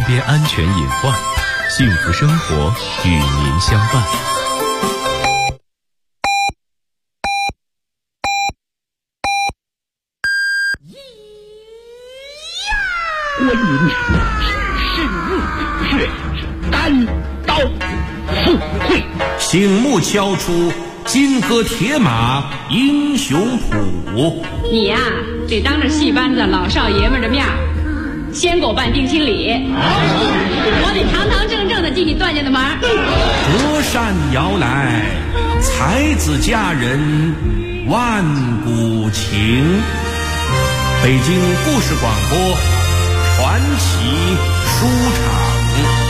边安全隐患，幸福生活与您相伴。 观音身入血，单刀赴会， 醒目敲出金戈铁马英雄谱。 你呀，得当着戏班子老少爷们的面先给我办定亲礼，我得堂堂正正的进你段家的门。 隔山遥来，才子佳人万古情。北京故事广播传奇书场。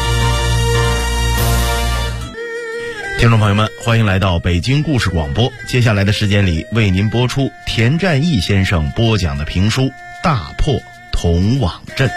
听众朋友们，欢迎来到北京故事广播。接下来的时间里，为您播出田占义先生播讲的评书《大破铜网阵》。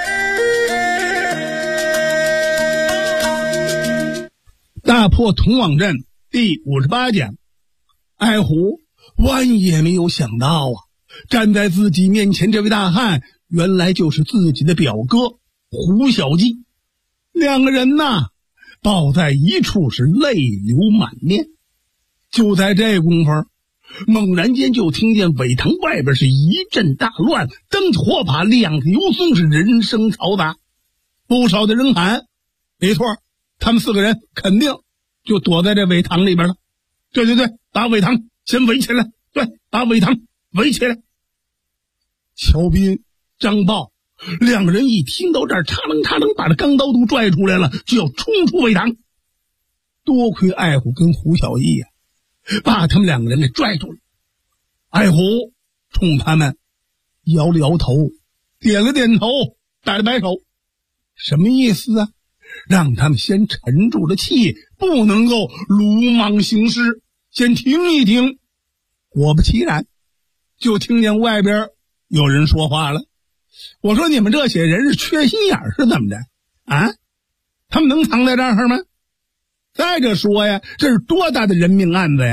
大破铜网阵第58讲。爱虎万也没有想到啊，站在自己面前这位大汉原来就是自己的表哥胡小记。两个人呐抱在一处是泪流满面。就在这功夫，猛然间就听见苇塘外边是一阵大乱，灯火把亮，游松是人声嘈杂，不少的人喊没错，他们四个人肯定就躲在这苇塘里边了。对，把苇塘先围起来，对，把苇塘围起来。乔斌、张豹两个人一听到这儿，嚓楞嚓楞把这钢刀都拽出来了，就要冲出苇塘。多亏爱虎跟胡小义呀，把他们两个人给拽住了。爱虎冲他们摇了摇头，点了点头，摆了摆手，什么意思啊？让他们先沉住了气，不能够鲁莽行事，先停一停。果不其然，就听见外边有人说话了。我说你们这些人是缺心眼儿是怎么着啊？他们能藏在这儿吗？再者说呀，这是多大的人命案子呀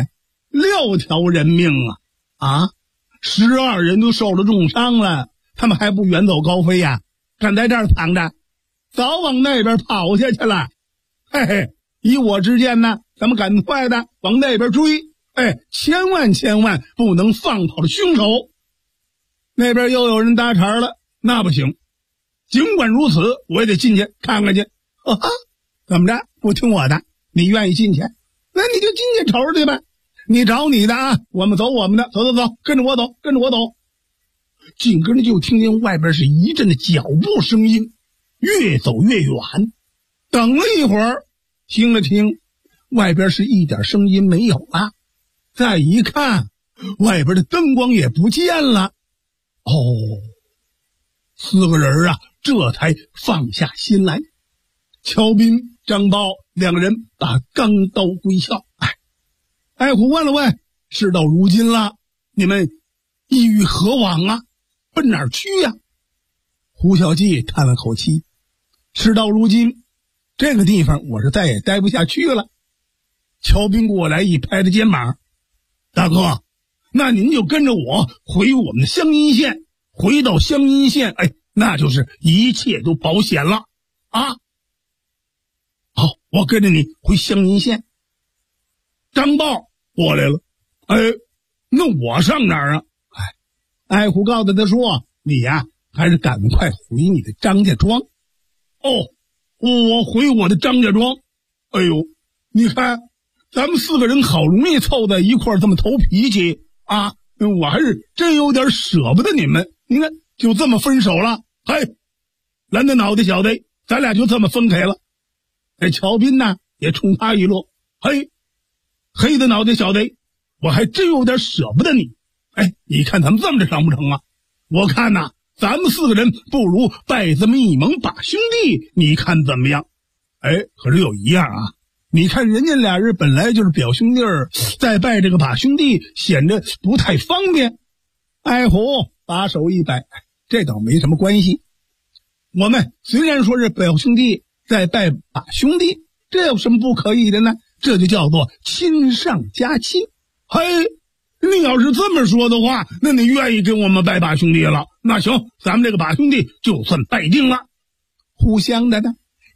，6条人命啊，12人都受了重伤了，他们还不远走高飞呀，敢在这儿藏着，早往那边跑下去了。嘿嘿，以我之见呢，咱们赶快的往那边追，千万不能放跑了凶手。那边又有人搭茬了，那不行，尽管如此，我也得进去看看去。怎么着？不听我的？你愿意进去，那你就进去瞅瞅去呗。你找你的啊，我们走我们的，走，跟着我走。紧跟着就听见外边是一阵的脚步声音，越走越远。等了一会儿，听了听，外边是一点声音没有了。再一看，外边的灯光也不见了。四个人啊，这才放下心来。乔斌、张豹两个人把钢刀归鞘。爱虎问了问，事到如今了，你们意欲何往啊？奔哪儿去呀？胡小记叹了口气，事到如今，这个地方我是再也待不下去了。乔斌过来一拍他肩膀，大哥，那您就跟着我回我们的湘阴县，回到湘阴县，那就是一切都保险了啊！好，我跟着你回湘阴县。张豹过来了，那我上哪儿啊？爱虎告诉他说，你呀，还是赶快回你的张家庄。我回我的张家庄。你看咱们四个人好容易凑在一块儿，这么投脾气啊，我还是真有点舍不得你们。你看就这么分手了，蓝的脑袋小子，咱俩就这么分开了。乔斌呢也冲他一乐，黑的脑袋小子，我还真有点舍不得你。你看咱们这么着成不成啊？我看呐，咱们四个人不如拜这么一盟把兄弟，你看怎么样？可是有一样啊，你看人家俩人本来就是表兄弟儿，再拜这个把兄弟显得不太方便。爱虎把手一摆，这倒没什么关系。我们虽然说是表兄弟，再拜把兄弟，这有什么不可以的呢？这就叫做亲上加亲。你要是这么说的话，那你愿意跟我们拜把兄弟了，那行，咱们这个把兄弟就算拜定了。互相的呢，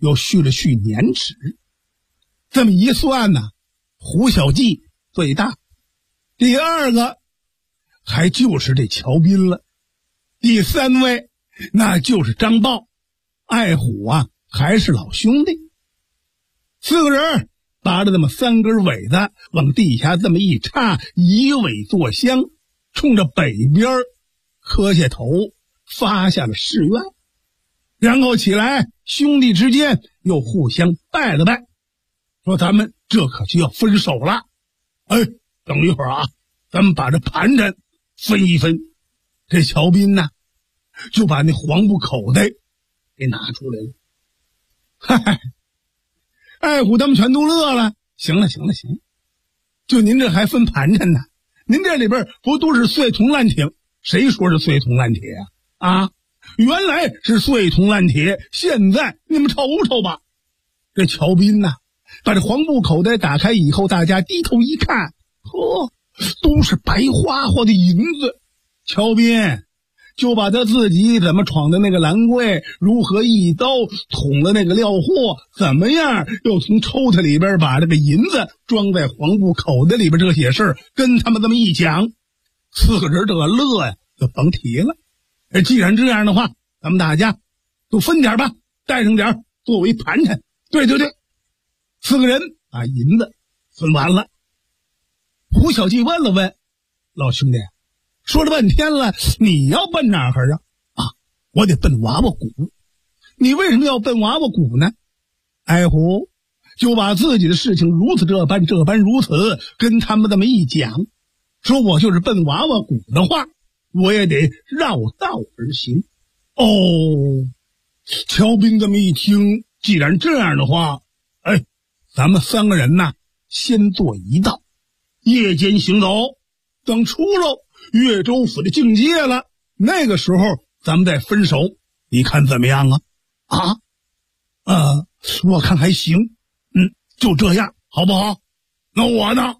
又续了续年齿。这么一算呢，胡小记最大，第二个还就是这乔斌了，第三位那就是张豹，爱虎啊还是老兄弟。四个人拔着这么3根尾子往地下这么一插，以尾作香，冲着北边磕下头发下了誓愿，然后起来兄弟之间又互相拜了拜，说咱们这可就要分手了。等一会儿啊，咱们把这盘缠分一分。这乔斌呢就把那黄布口袋给拿出来了。嗨，爱虎他们全都乐了。行了，就您这还分盘缠呢？您这里边不都是碎铜烂铁？谁说是碎铜烂铁啊？原来是碎铜烂铁，现在你们瞅瞅吧。这乔斌呐，把这黄布口袋打开以后，大家低头一看，都是白花花的银子。乔斌就把他自己怎么闯的那个兰柜，如何一刀捅了那个料货，怎么样又从抽屉里边把这个银子装在黄布口袋里边，这些事儿跟他们这么一讲，四个人这个乐呀就甭提了。既然这样的话，咱们大家都分点吧，带上点作为盘缠。对，四个人把银子分完了。胡小记问了问老兄弟，说了半天了，你要奔哪儿啊？我得奔娃娃谷。你为什么要奔娃娃谷呢？爱虎就把自己的事情如此这般如此跟他们这么一讲，说我就是奔娃娃谷的话，我也得绕道而行。乔斌这么一听，既然这样的话，咱们3个人呐，先做一道，夜间行走，等出了岳州府的境界了，那个时候咱们再分手，你看怎么样啊？我看还行，就这样好不好？那我呢？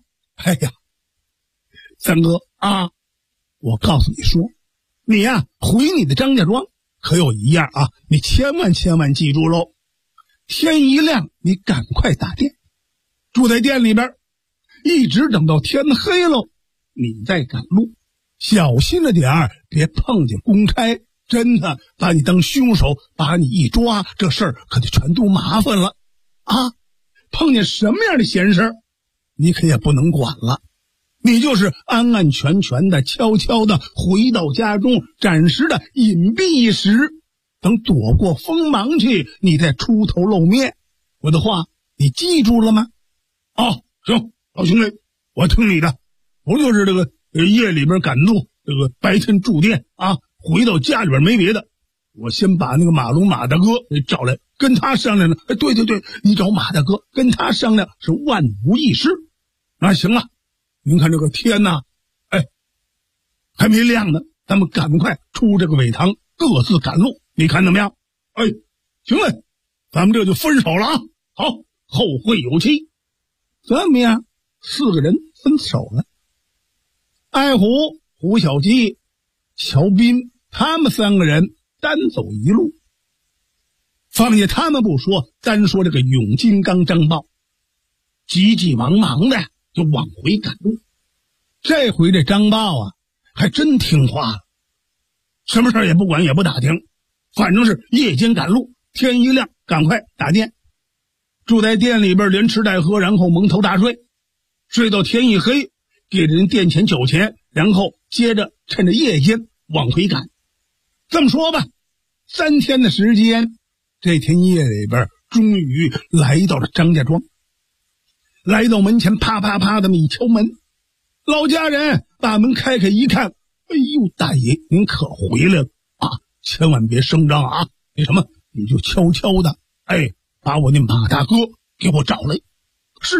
三哥啊，我告诉你说，你呀回你的张家庄，可有一样啊，你千万记住喽。天一亮你赶快打店，住在店里边，一直等到天黑喽，你再赶路，小心了点儿，别碰见公差，真的把你当凶手，把你一抓，这事儿可就全都麻烦了啊！碰见什么样的闲事你可也不能管了，你就是安安全全的悄悄的回到家中，暂时的隐蔽一时，等躲过锋芒去，你再出头露面。我的话你记住了吗？行，老兄弟，我听你的。不就是这个夜里边赶路，这个白天住店啊，回到家里边没别的，我先把那个马龙马大哥给找来，跟他商量呢。对，你找马大哥跟他商量是万无一失。那行了，您看这个天呐，还没亮呢，咱们赶快出这个尾堂，各自赶路，你看怎么样？行了，咱们这就分手了啊！好，后会有期。怎么样？4个人分手了。爱虎、胡小记、乔斌他们3个人单走一路，放下他们不说，单说这个永金刚张豹，急急忙忙的就往回赶路。这回这张豹啊还真听话了，什么事也不管也不打听，反正是夜间赶路，天一亮赶快打店，住在店里边连吃带喝，然后蒙头大睡，睡到天一黑，给人店钱酒钱，然后接着趁着夜间往回赶。这么说吧，3天的时间，这天夜里边终于来到了张家庄。来到门前，啪啪啪这么一敲门，老家人把门开开一看，大爷您可回来了啊，千万别声张啊，那什么你就悄悄的把我那马大哥给我找来。是，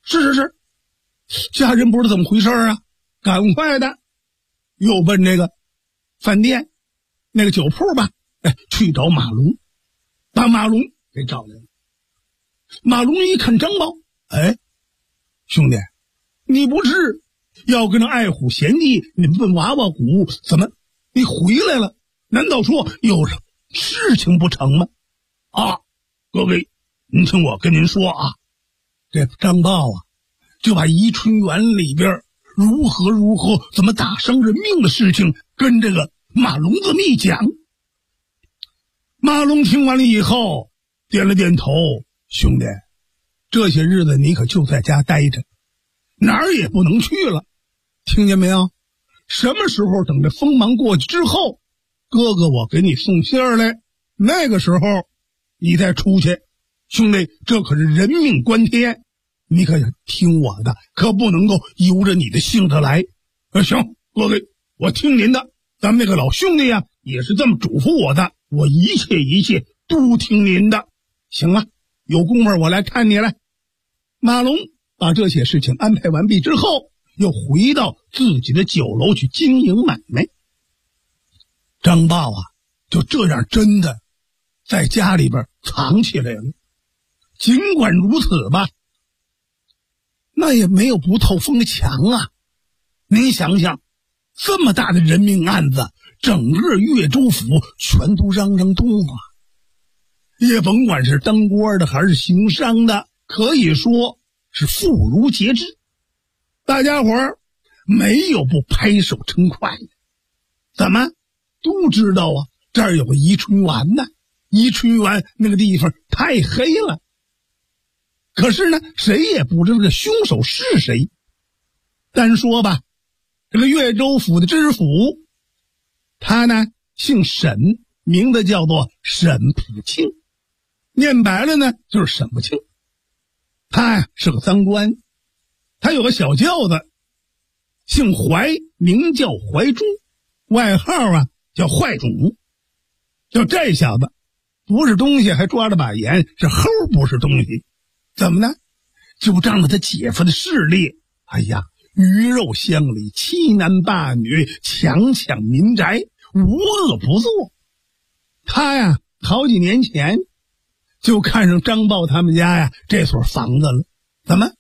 家人不知道怎么回事啊，赶快的又奔这个饭店那个酒铺吧，去找马龙，把马龙给找来了。马龙一看张豹，兄弟，你不是要跟着爱虎贤弟你奔娃娃谷，怎么你回来了？难道说有事情不成吗？各位您听我跟您说啊，这张豹啊，就把宜春园里边如何怎么打伤人命的事情跟这个马龙这么一讲。马龙听完了以后点了点头，兄弟，这些日子你可就在家待着，哪儿也不能去了，听见没有？什么时候等这锋芒过去之后，哥哥我给你送信儿来，那个时候你再出去。兄弟，这可是人命关天，你可听我的，可不能够由着你的性子来。行，哥哥，我听您的。咱们那个老兄弟呀，也是这么嘱咐我的，我一切都听您的。行了，有功夫我来看你来。马龙把这些事情安排完毕之后，又回到自己的酒楼去经营买卖。张豹啊，就这样真的在家里边藏起来了。尽管如此吧，那也没有不透风的墙啊。您想想，这么大的人命案子，整个岳州府全都嚷嚷动啊。也甭管是当官的还是行商的，可以说是妇孺皆知。大家伙儿没有不拍手称快的。怎么都知道啊，这儿有个宜春园呢，宜春园那个地方太黑了。可是呢，谁也不知道这凶手是谁。单说吧，这个岳州府的知府，他呢姓沈，名字叫做沈普庆，念白了呢就是沈不庆。他呀是个赃官，他有个小舅子，姓怀，名叫怀忠，外号啊叫坏种。就这小子不是东西还抓了把盐，是齁不是东西。怎么呢？就仗着他姐夫的势力，哎呀，鱼肉乡里，欺男霸女，强抢民宅，无恶不作。他呀好几年前就看上张豹他们家呀这所房子了。怎么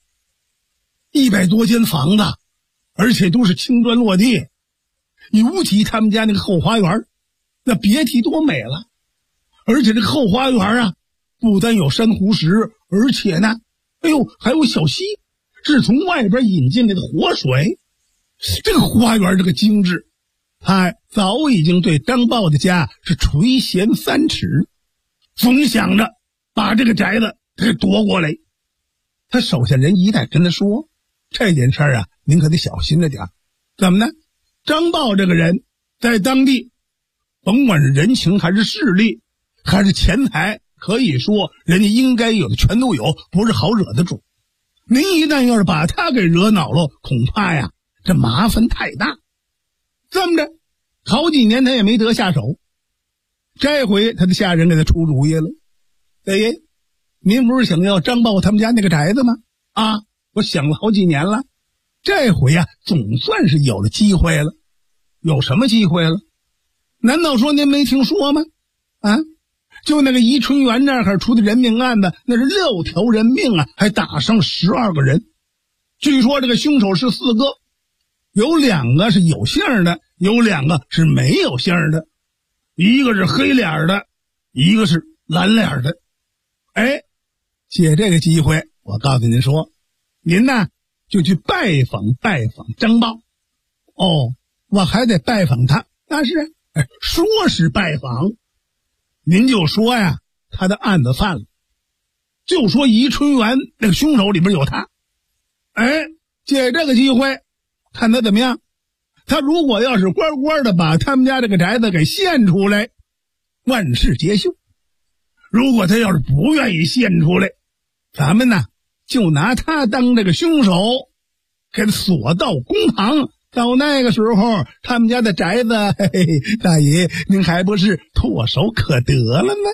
100多间房子，而且都是青砖落地，尤其他们家那个后花园，那别提多美了。而且这个后花园啊，不单有珊瑚石，而且呢，哎呦，还有小溪，是从外边引进来的活水。这个花园这个精致，他早已经对张豹的家是垂涎3尺，总想着把这个宅子给夺过来。他手下人一再跟他说，这件事啊，您可得小心着点。怎么呢？张豹这个人在当地，甭管是人情还是势力还是钱财，可以说人家应该有的全都有，不是好惹的主。您一旦要是把他给惹恼了，恐怕呀这麻烦太大。这么着好几年他也没得下手。这回他的下人给他出主意了，大爷，您不是想要张豹他们家那个宅子吗？啊，我想了好几年了，这回呀总算是有了机会了。有什么机会了？难道说您没听说吗？啊，就那个宜春园那儿出的人命案子，那是6条人命啊，还打伤12个人。据说这个凶手是4个，有2个是有姓的，有2个是没有姓的，一个是黑脸的，一个是蓝脸的。哎，借这个机会，我告诉您说，您呢就去拜访张豹。哦，我还得拜访他，那是说是拜访，您就说呀他的案子犯了，就说宜春园那个凶手里边有他。哎，借这个机会看他怎么样。他如果要是乖乖的把他们家这个宅子给献出来，万事皆休。如果他要是不愿意献出来，咱们呢就拿他当这个凶手，给他锁到公堂。到那个时候，他们家的宅子，嘿嘿，大爷您还不是唾手可得了吗？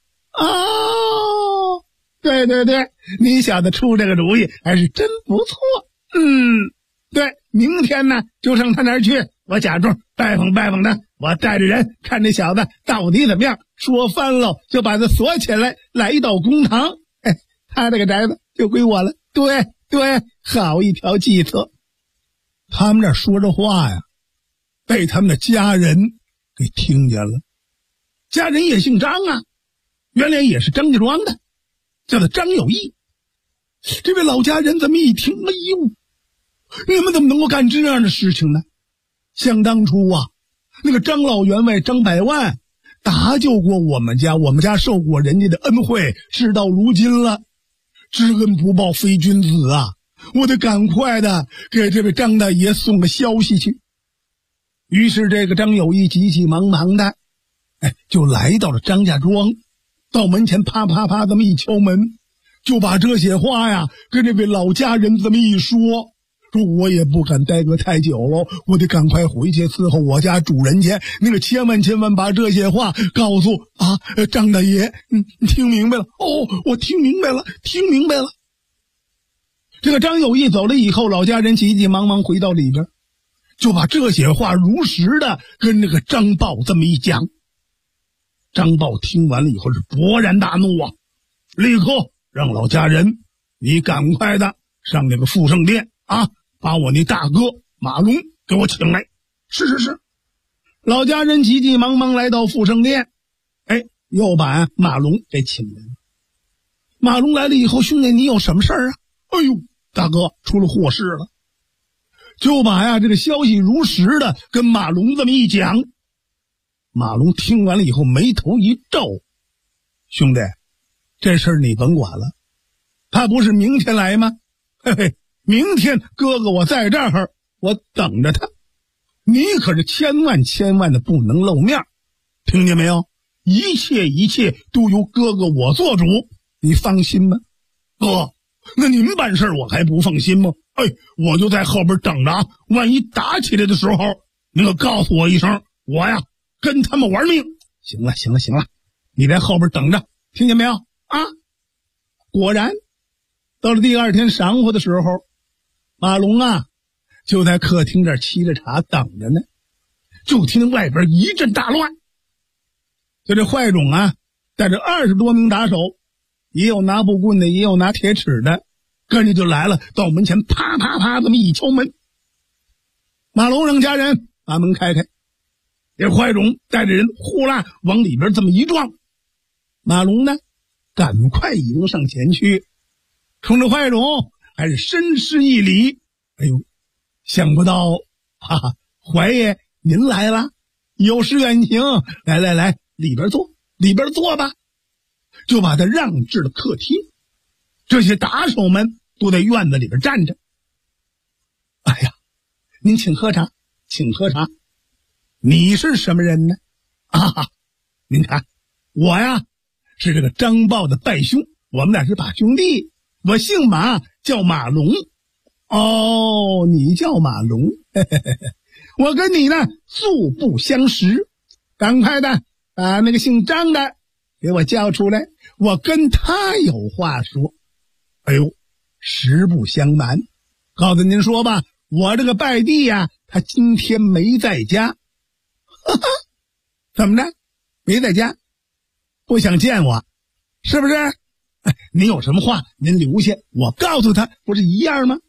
哦，对对对，你小子出这个主意还是真不错。对，明天呢就上他那儿去，我假装拜访他，我带着人看这小子到底怎么样，说翻了就把他锁起来，来到公堂，他这个宅子就归我了。对对，好一条计策。他们这说着话呀，被他们的家人给听见了。家人也姓张啊，原来也是张家庄的。 叫做张有义。这位老家人这么一听，哎呦，你们怎么能够干这样的事情呢？想当初啊，那个张老员外张百万搭救过我们家受过人家的恩惠，事到如今了，知恩不报非君子啊！我得赶快的给这位张大爷送个消息去。于是这个张有义急急忙忙的，就来到了张家庄，到门前啪啪啪这么一敲门，就把这些话呀跟这位老家人这么一说，说我也不敢耽搁太久了，我得赶快回去伺候我家主人去。那个千万把这些话告诉张大爷，你听明白了？哦，我听明白了。这个张有义走了以后，老家人急急忙忙回到里边，就把这些话如实的跟那个张豹这么一讲。张豹听完了以后是勃然大怒啊，立刻让老家人你赶快的上那个富盛殿把我那大哥马龙给我请来。是，老家人急急忙忙来到富盛殿，又把马龙给请来了。马龙来了以后，兄弟你有什么事儿啊？哎呦，大哥出了祸事了。就把这个消息如实的跟马龙这么一讲。马龙听完了以后眉头一皱，兄弟，这事儿你甭管了，他不是明天来吗？明天哥哥我在这儿，我等着他。你可是千万的不能露面，听见没有？一切都由哥哥我做主，你放心吗？哥，那您办事我还不放心吗？我就在后边等着万一打起来的时候，你可告诉我一声，我呀跟他们玩命。行了，你在后边等着，听见没有？果然到了第二天晌午的时候，马龙就在客厅这儿沏着茶等着呢。就听外边一阵大乱，就这坏种带着20多名打手，也有拿布棍的，也有拿铁尺的，跟着就来了，到门前啪啪啪这么一敲门。马龙让家人把门开开，这坏种带着人呼啦往里边这么一撞。马龙呢赶快迎上前去，冲着坏种还是深施一礼。想不到怀爷您来了，有失远迎，来里边坐吧。就把他让至了客厅，这些打手们都在院子里边站着。您请喝茶。你是什么人呢？您看我呀是这个张豹的拜兄，我们俩是把兄弟，我姓马，叫马龙。你叫马龙，我跟你呢素不相识，赶快的把那个姓张的给我叫出来，我跟他有话说。实不相瞒，告诉您说吧，我这个拜弟他今天没在家。怎么着？没在家？不想见我，是不是？您有什么话您留下，我告诉他，不是一样吗？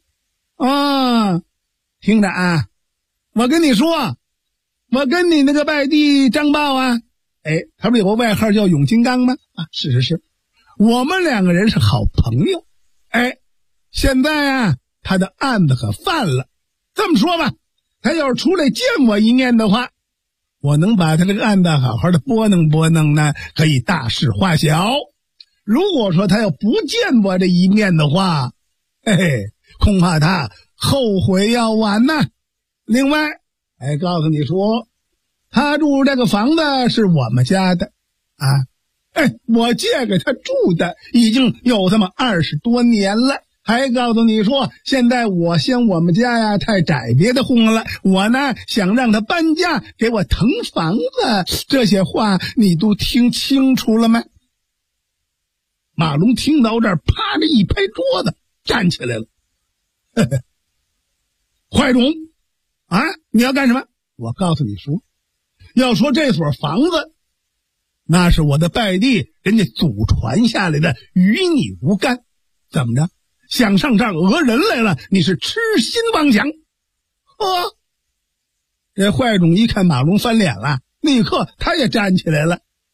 听着我跟你说，我跟你那个拜弟张豹他不是有个外号叫永金刚吗？是，我们两个人是好朋友。现在他的案子可犯了。这么说吧，他要是出来见我一面的话，我能把他这个案子好好的拨弄呢，可以大事化小。如果说他要不见我这一面的话，恐怕他后悔药晚呐。另外告诉你说，他住这个房子是我们家的我借给他住的已经有这么20多年了。还告诉你说，现在我嫌我们家太窄，别的混了，我呢想让他搬家，给我腾房子。这些话你都听清楚了吗？马龙听到这儿，啪的一拍桌子，站起来了。坏种你要干什么？我告诉你说，要说这所房子，那是我的拜弟人家祖传下来的，与你无干。怎么着？想上这儿讹人来了，你是痴心妄想。这坏种一看马龙翻脸了，立刻他也站起来了。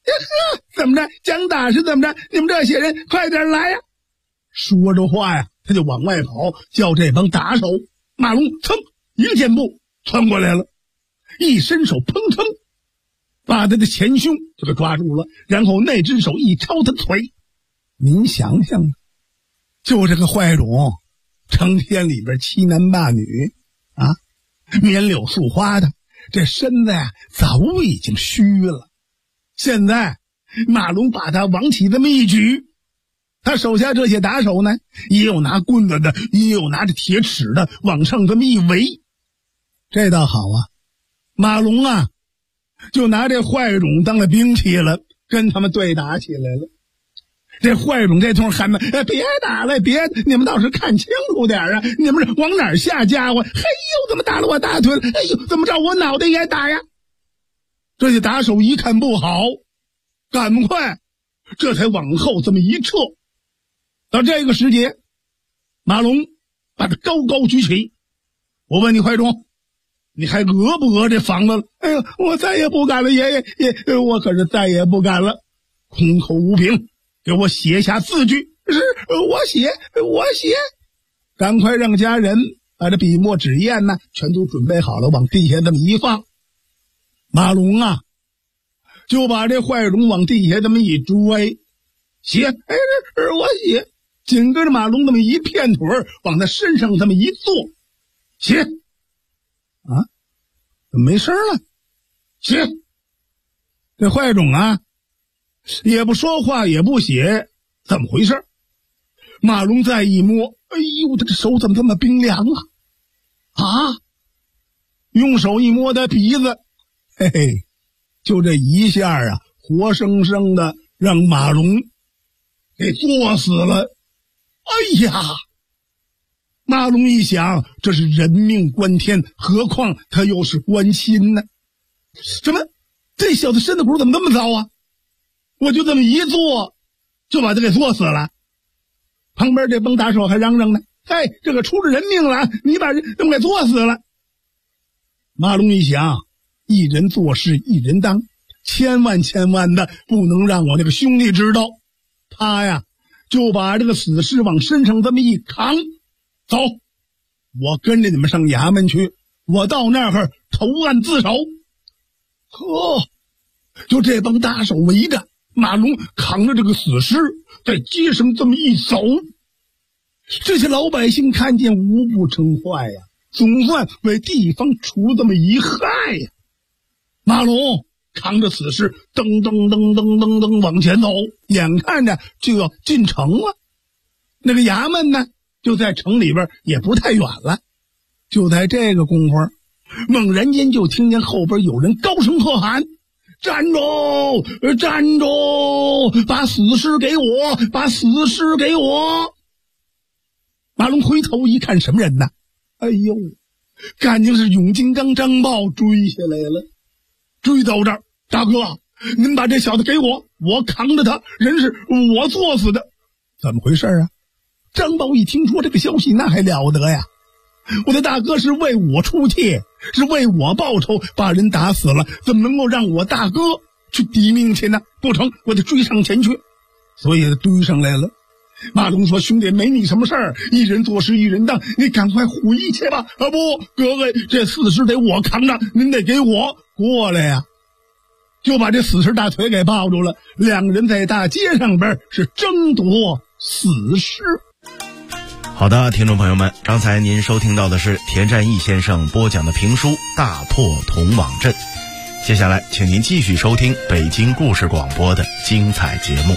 怎么着？讲打是怎么着？你们这些人快点来呀！说着话呀，他就往外跑，叫这帮打手。马龙噌一个箭步窜过来了，一伸手砰噌把他的前胸就给抓住了，然后那只手一抄他腿。您想想，就这个坏种成天里边欺男霸女啊，棉柳素花的，这身子呀早已经虚了。现在马龙把他往起这么一举，他手下这些打手呢，也有拿棍子的，也有拿着铁尺的，往上这么一围。这倒好啊，马龙啊就拿这坏种当了兵器了，跟他们对打起来了。这坏种这通喊的，别打了，别！你们倒是看清楚点啊！你们是往哪儿下家伙？嘿呦，怎么打了我大腿了？哎呦，怎么着我脑袋也打呀？这些打手一看不好，赶快，这才往后这么一撤。到这个时节，马龙把他高高举起。我问你，坏种，你还讹不讹这房子了？哎呦，我再也不敢了，爷爷，我可是再也不敢了。空口无凭。给我写下字据。是，我写。赶快让家人把这笔墨纸砚呢全都准备好了，往地下这么一放。马龙啊就把这坏种往地下这么一拽，写，我写。紧跟着马龙这么一片腿往他身上这么一坐，写。啊，怎么没声了？写。这坏种啊也不说话也不写，怎么回事？马龙再一摸，哎呦，他这手怎么这么冰凉啊？用手一摸他鼻子，嘿嘿，就这一下啊，活生生的让马龙给作死了。哎呀！马龙一想，这是人命关天，何况他又是关心呢？什么？这小子身子骨怎么这么糟啊？我就这么一坐，就把他给作死了。旁边这帮打手还嚷嚷呢：“嘿，这个出了人命了，你把人怎么给作死了？”马龙一想，一人做事一人当，千万的不能让我这个兄弟知道。他呀，就把这个死尸往身上这么一扛，走，我跟着你们上衙门去，我到那儿投案自首。呵，就这帮打手围着。马龙扛着这个死尸在街上这么一走，这些老百姓看见无不称坏呀，总算为地方除这么一害呀。马龙扛着死尸噔往前走，眼看着就要进城了。那个衙门呢就在城里边也不太远了。就在这个功夫，猛然间就听见后边有人高声喝喊：“站住！站住！把死尸给我！把死尸给我！”马龙回头一看，什么人呢？哎呦，感情是永金刚张豹追下来了。追到这儿，大哥，您把这小子给我，我扛着他，人是我作死的。怎么回事啊？张豹一听说这个消息，那还了得呀！我的大哥是为我出气，是为我报仇，把人打死了，怎么能够让我大哥去抵命去呢？不成，我得追上前去。所以追上来了。马龙说：“兄弟，没你什么事儿，一人做事一人当，你赶快回去吧。”啊不，哥哥，这死尸得我扛着，您得给我过来呀。就把这死尸大腿给抱住了，两个人在大街上边是争夺死尸。 好的，听众朋友们，刚才您收听到的是田占义先生播讲的评书《大破铜网阵》。接下来请您继续收听北京故事广播的精彩节目。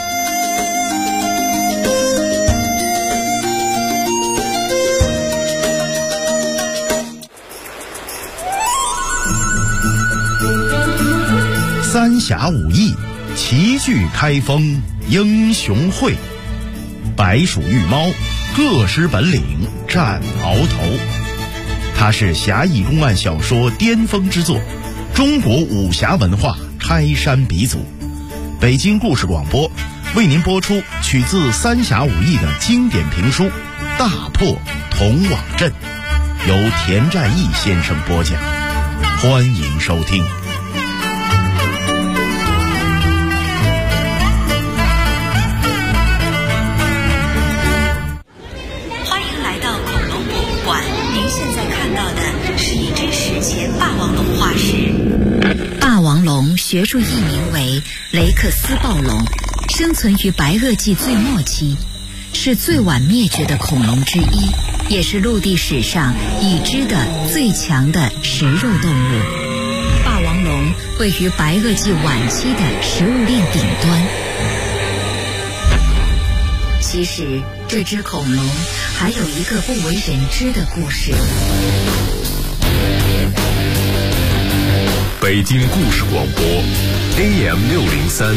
三峡武艺，齐聚开封英雄会，白鼠玉猫，各施本领战鳌头。它是侠义公案小说巅峰之作，中国武侠文化开山鼻祖。北京故事广播为您播出取自三峡武艺的经典评书《大破铜网阵》，由田占义先生播讲，欢迎收听。 学术译名为雷克斯暴龙，生存于白垩纪最末期，是最晚灭绝的恐龙之一，也是陆地史上已知的最强的食肉动物。霸王龙位于白垩纪晚期的食物链顶端。其实这只恐龙还有一个不为人知的故事。 北京故事广播 AM603，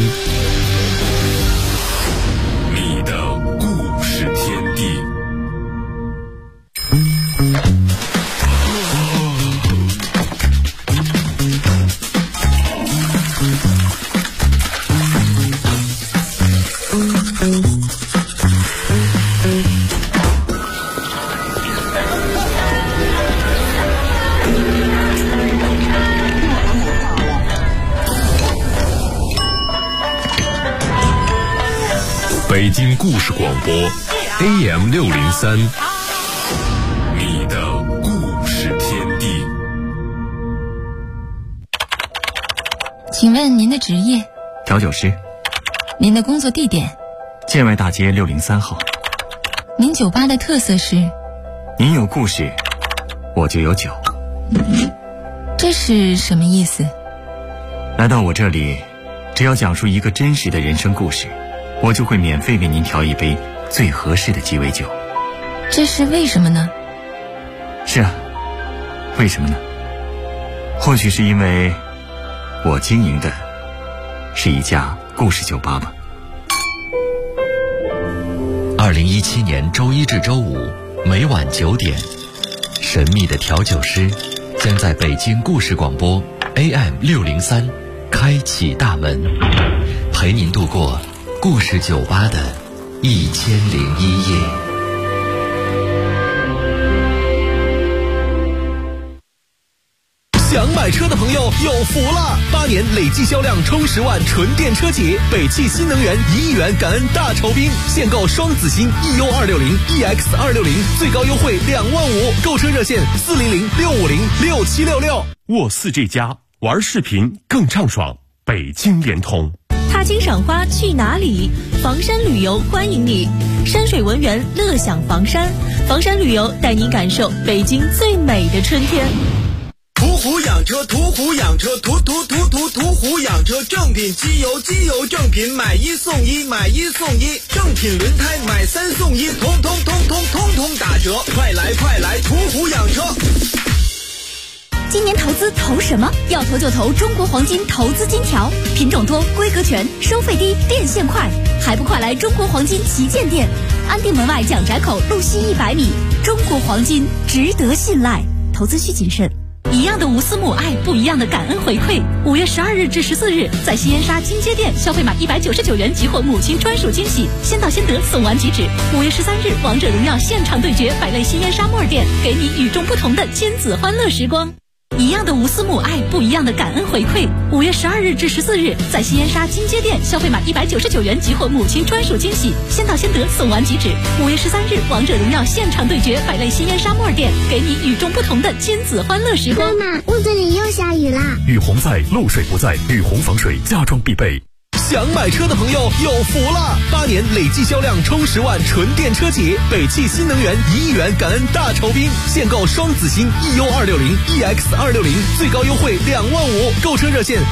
你的故事天地。北京故事广播 AM603， 你的故事天地。 请问您的职业？ 调酒师。 您的工作地点？ 建外大街603号。 您酒吧的特色是？ 您有故事，我就有酒。 这是什么意思？ 来到我这里，只要讲述一个真实的人生故事，我就会免费为您调一杯最合适的鸡尾酒。 这是为什么呢？ 是啊，为什么呢？或许是因为我经营的是一家故事酒吧吧。 2017年周一至周五每晚9点，神秘的调酒师将在北京故事广播 AM603 开启大门，陪您度过故事酒吧的1001夜。 想买车的朋友有福了！8年累计销量冲10万纯电车企，北汽新能源1亿元感恩大酬宾，现购双子星 EU260、EX260， 最高优惠25000，购车热线400-650-6766。 沃4这家玩视频更畅爽，北京联通。 踏青赏花去哪里？房山旅游欢迎你，山水文园乐享房山，房山旅游带您感受北京最美的春天。 途虎养车，途虎养车，途虎养车，正品机油，机油正品买1送1，买1送1，正品轮胎买3送1，通通打折，快来途虎养车。 今年投资投什么？要投就投中国黄金投资金条，品种多，规格全，收费低，电线快，还不快来中国黄金旗舰店，安定门外蒋宅口路西100米，中国黄金值得信赖，投资需谨慎。一样的无私母爱，不一样的感恩回馈。5月12日至14日，在西燕莎金街店消费满199元即获母亲专属惊喜，先到先得，送完即止。5月13日，王者荣耀现场对决，百类西燕莎莫尔店，给你与众不同的亲子欢乐时光。一样的无私母爱，不一样的感恩回馈。5月12日至14日，在西燕莎金街店消费满199元即获母亲专属惊喜，先到先得，送完即止。5月13日，王者荣耀现场对决，百类西燕莎莫尔店，给你与众不同的亲子欢乐时光。 妈妈，屋子里又下雨啦！ 雨洪在，漏水不在，雨洪防水家装必备。 想买车的朋友有福了！8年累计销量冲10万纯电车企，北汽新能源1亿元感恩大酬宾，现购双子星 EU260、EX260， 最高优惠25000，购车热线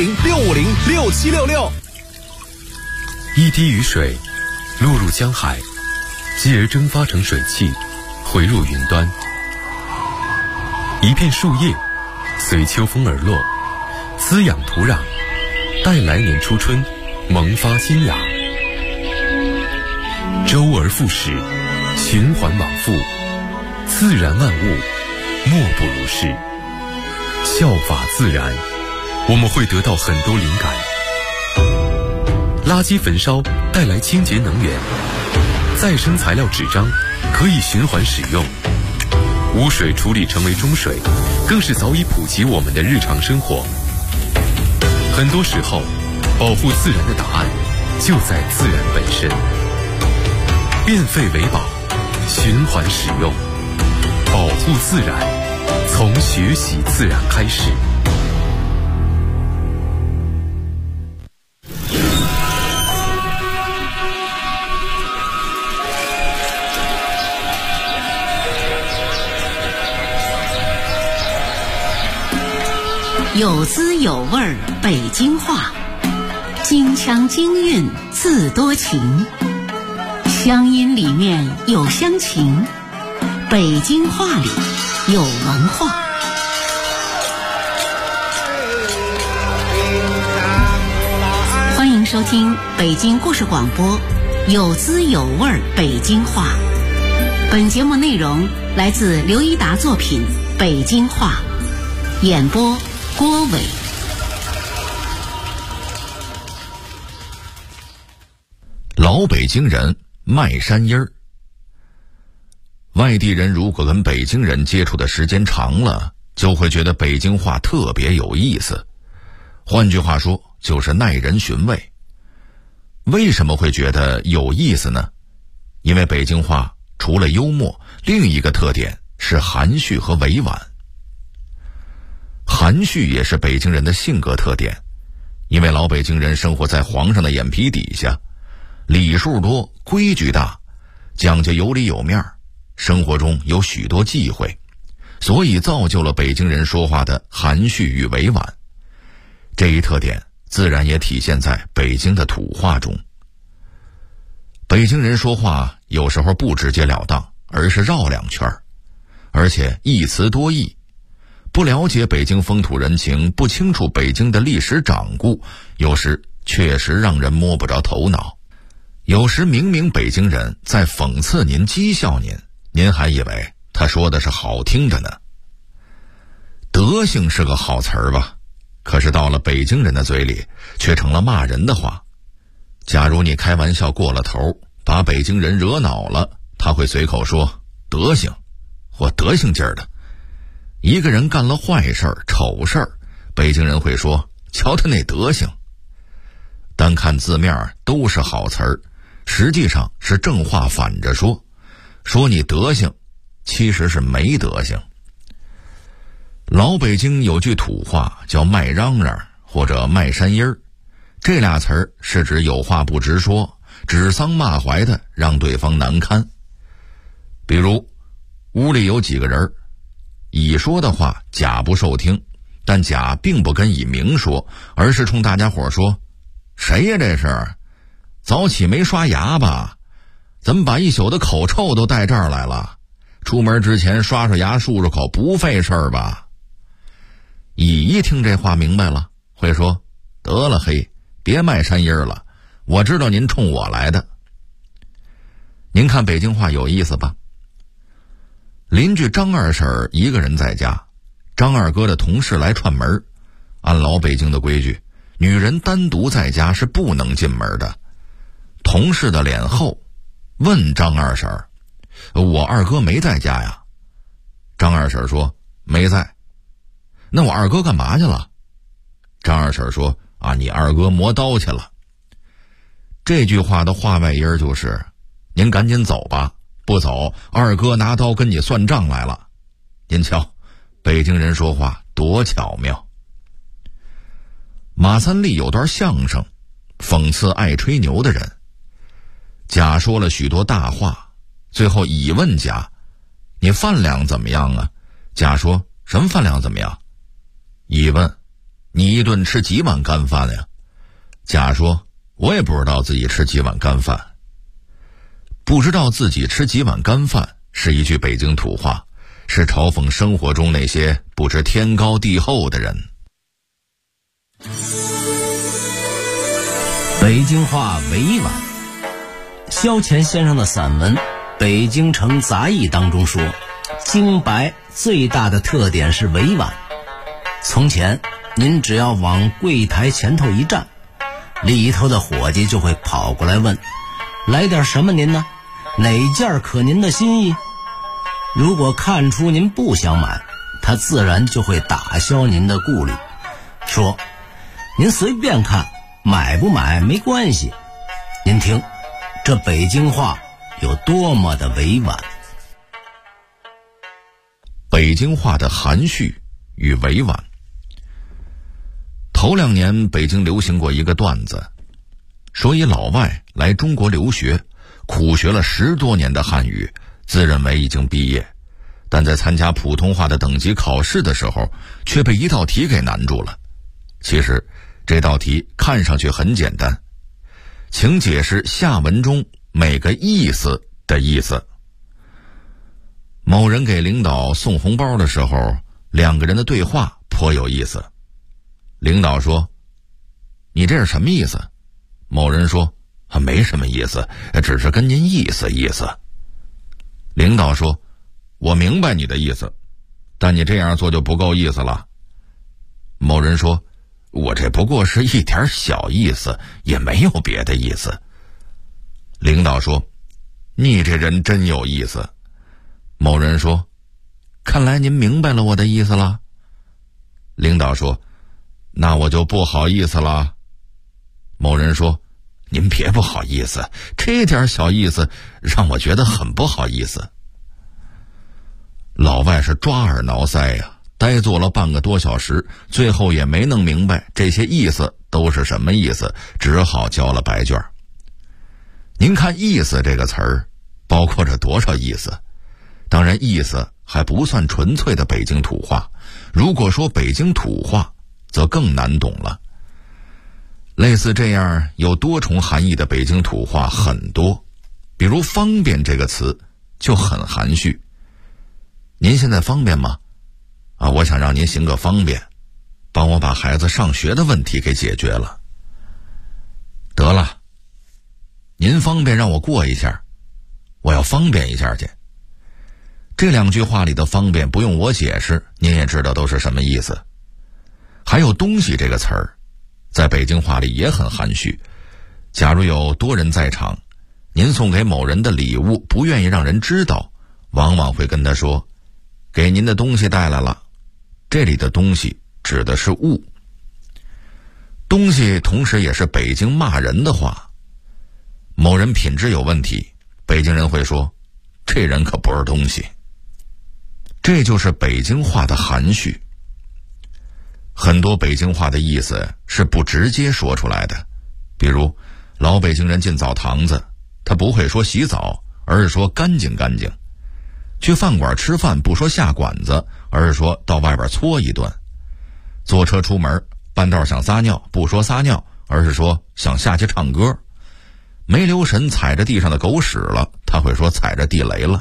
400-650-6766。 一滴雨水落入江海，继而蒸发成水汽，回入云端。一片树叶随秋风而落，滋养土壤，待来年初春萌发新芽。周而复始，循环往复，自然万物莫不如是。效法自然，我们会得到很多灵感。垃圾焚烧带来清洁能源，再生材料纸张可以循环使用，污水处理成为中水，更是早已普及我们的日常生活。很多时候，保护自然的答案就在自然本身。变废为宝，循环使用，保护自然，从学习自然开始。 有滋有味北京话，京腔京韵字多情，乡音里面有乡情，北京话里有文化。欢迎收听北京故事广播，有滋有味北京话。本节目内容来自刘一达作品《北京话》，演播郭伟。 老北京人卖山阴儿。外地人如果跟北京人接触的时间长了，就会觉得北京话特别有意思。换句话说，就是耐人寻味。为什么会觉得有意思呢？因为北京话除了幽默，另一个特点是含蓄和委婉。含蓄也是北京人的性格特点，因为老北京人生活在皇上的眼皮底下，礼数多，规矩大，讲究有理有面，生活中有许多忌讳，所以造就了北京人说话的含蓄与委婉。这一特点自然也体现在北京的土话中。北京人说话有时候不直截了当，而是绕两圈，而且一词多义。不了解北京风土人情，不清楚北京的历史掌故，有时确实让人摸不着头脑。有时明明北京人在讽刺您、讥笑您，您还以为他说的是好听的呢。德行是个好词儿吧，可是到了北京人的嘴里却成了骂人的话。假如你开玩笑过了头，把北京人惹恼了，他会随口说德行或德行劲儿的。一个人干了坏事儿、丑事儿，北京人会说瞧他那德行。单看字面都是好词儿，实际上是正话反着说，说你德行其实是没德行。老北京有句土话叫卖嚷嚷或者卖山阴儿，这俩词儿是指有话不直说，指桑骂槐的让对方难堪。比如屋里有几个人，乙说的话甲不受听，但甲并不跟乙明说，而是冲大家伙说，谁呀这是？早起没刷牙吧？怎么把一宿的口臭都带这儿来了？出门之前刷刷牙漱漱口不费事儿吧？乙一听这话明白了，会说得了嘿，别卖山阴了，我知道您冲我来的。您看北京话有意思吧？邻居张二婶一个人在家，张二哥的同事来串门，按老北京的规矩，女人单独在家是不能进门的。同事的脸厚，问张二婶，我二哥没在家呀？张二婶说没在。那我二哥干嘛去了？张二婶说你二哥磨刀去了。这句话的话外音就是您赶紧走吧，不走二哥拿刀跟你算账来了。您瞧北京人说话多巧妙。马三立有段相声讽刺爱吹牛的人。甲说了许多大话，最后乙问甲，你饭量怎么样啊？甲说什么饭量怎么样？乙问你一顿吃几碗干饭呀？甲说我也不知道自己吃几碗干饭。不知道自己吃几碗干饭是一句北京土话，是嘲讽生活中那些不知天高地厚的人。 北京话委婉。萧乾先生的散文《北京城杂役》当中说，京白最大的特点是委婉。从前您只要往柜台前头一站，里头的伙计就会跑过来问，来点什么您呢？哪件可您的心意？如果看出您不想买，他自然就会打消您的顾虑，说您随便看，买不买没关系。您听这北京话有多么的委婉。 北京话的含蓄与委婉。头2年北京流行过一个段子，说一老外来中国留学，苦学了10多年的汉语，自认为已经毕业， 但在参加普通话的等级考试的时候，却被一道题给难住了。其实这道题看上去很简单，请解释下文中每个意思的意思。某人给领导送红包的时候，两个人的对话颇有意思。领导说：“你这是什么意思？”某人说：“没什么意思，只是跟您意思意思。”领导说：“我明白你的意思，但你这样做就不够意思了。”某人说：“我这不过是一点小意思，也没有别的意思。”领导说：“你这人真有意思。”某人说：“看来您明白了我的意思了。”领导说：“那我就不好意思了。”某人说：“您别不好意思，这点小意思让我觉得很不好意思。”老外是抓耳挠腮呀，呆坐了半个多小时，最后也没弄明白这些意思都是什么意思，只好交了白卷。您看意思这个词儿包括着多少意思？当然意思还不算纯粹的北京土话，如果说北京土话则更难懂了。类似这样有多重含义的北京土话很多，比如方便这个词就很含蓄。您现在方便吗？我想让您行个方便，帮我把孩子上学的问题给解决了。得了，您方便让我过一下，我要方便一下去。这两句话里的方便不用我解释，您也知道都是什么意思。还有东西这个词儿，在北京话里也很含蓄。假如有多人在场，您送给某人的礼物不愿意让人知道，往往会跟他说：“给您的东西带来了。”这里的东西指的是物。东西同时也是北京骂人的话。某人品质有问题，北京人会说：“这人可不是东西。”这就是北京话的含蓄。很多北京话的意思是不直接说出来的，比如老北京人进澡堂子，他不会说洗澡，而是说干净干净。去饭馆吃饭不说下馆子，而是说到外边搓一顿。坐车出门，半道想撒尿，不说撒尿，而是说想下去唱歌。没留神踩着地上的狗屎了，他会说踩着地雷了。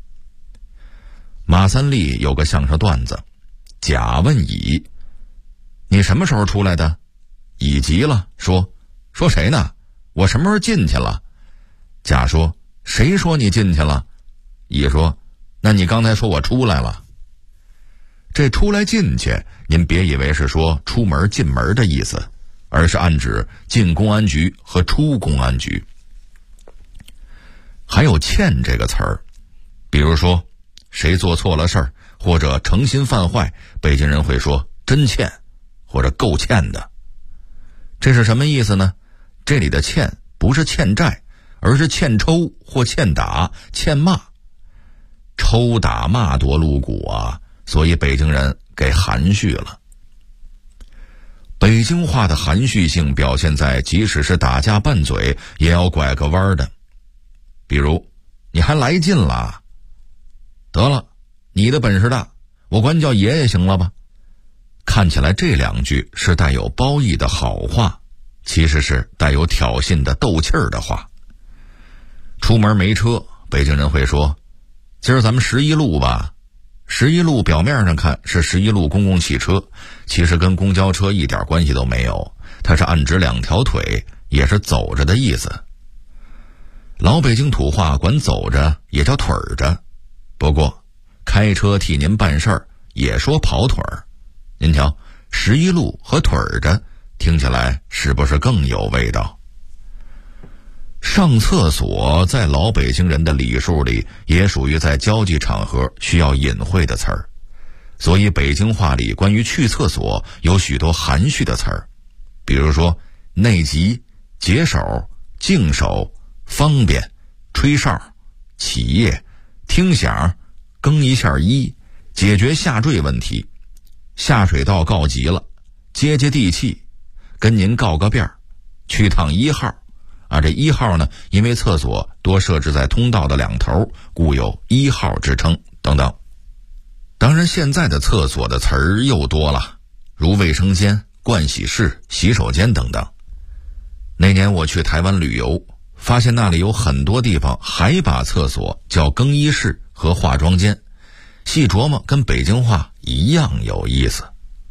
马三立有个相声段子，甲问乙：“你什么时候出来的？”乙急了，说谁呢？我什么时候进去了？甲说：“谁说你进去了？”乙说：“那你刚才说我出来了。”这出来进去，您别以为是说出门进门的意思，而是暗指进公安局和出公安局。还有欠这个词儿，比如说谁做错了事儿或者诚心犯坏，北京人会说真欠或者够欠的。这是什么意思呢？这里的欠不是欠债，而是欠抽或欠打、欠骂。抽打骂多露骨啊，所以北京人给含蓄了。北京话的含蓄性表现在即使是打架拌嘴也要拐个弯的。比如你还来劲了，得了，你的本事大，我管你叫爷爷行了吧？看起来这两句是带有褒义的好话，其实是带有挑衅的斗气儿的话。出门没车，北京人会说：“今儿咱们11路吧。”11路表面上看是11路公共汽车，其实跟公交车一点关系都没有，它是暗指两条腿，也是走着的意思。老北京土话管走着也叫腿儿着，不过开车替您办事儿也说跑腿儿。您瞧，11路和腿儿着听起来是不是更有味道？上厕所在老北京人的礼数里也属于在交际场合需要隐晦的词儿，所以北京话里关于去厕所有许多含蓄的词儿，比如说内急、解手、净手、方便、吹哨、起夜、听响、更一下衣、解决下坠问题、下水道告急了、接地气、跟您告个遍儿、去趟1号这1号呢，因为厕所多设置在通道的两头，故有1号之称等等。 当然现在的厕所的词儿又多了，如卫生间、盥洗室、洗手间等等。那年我去台湾旅游，发现那里有很多地方还把厕所叫更衣室和化妆间，细琢磨跟北京话一样有意思。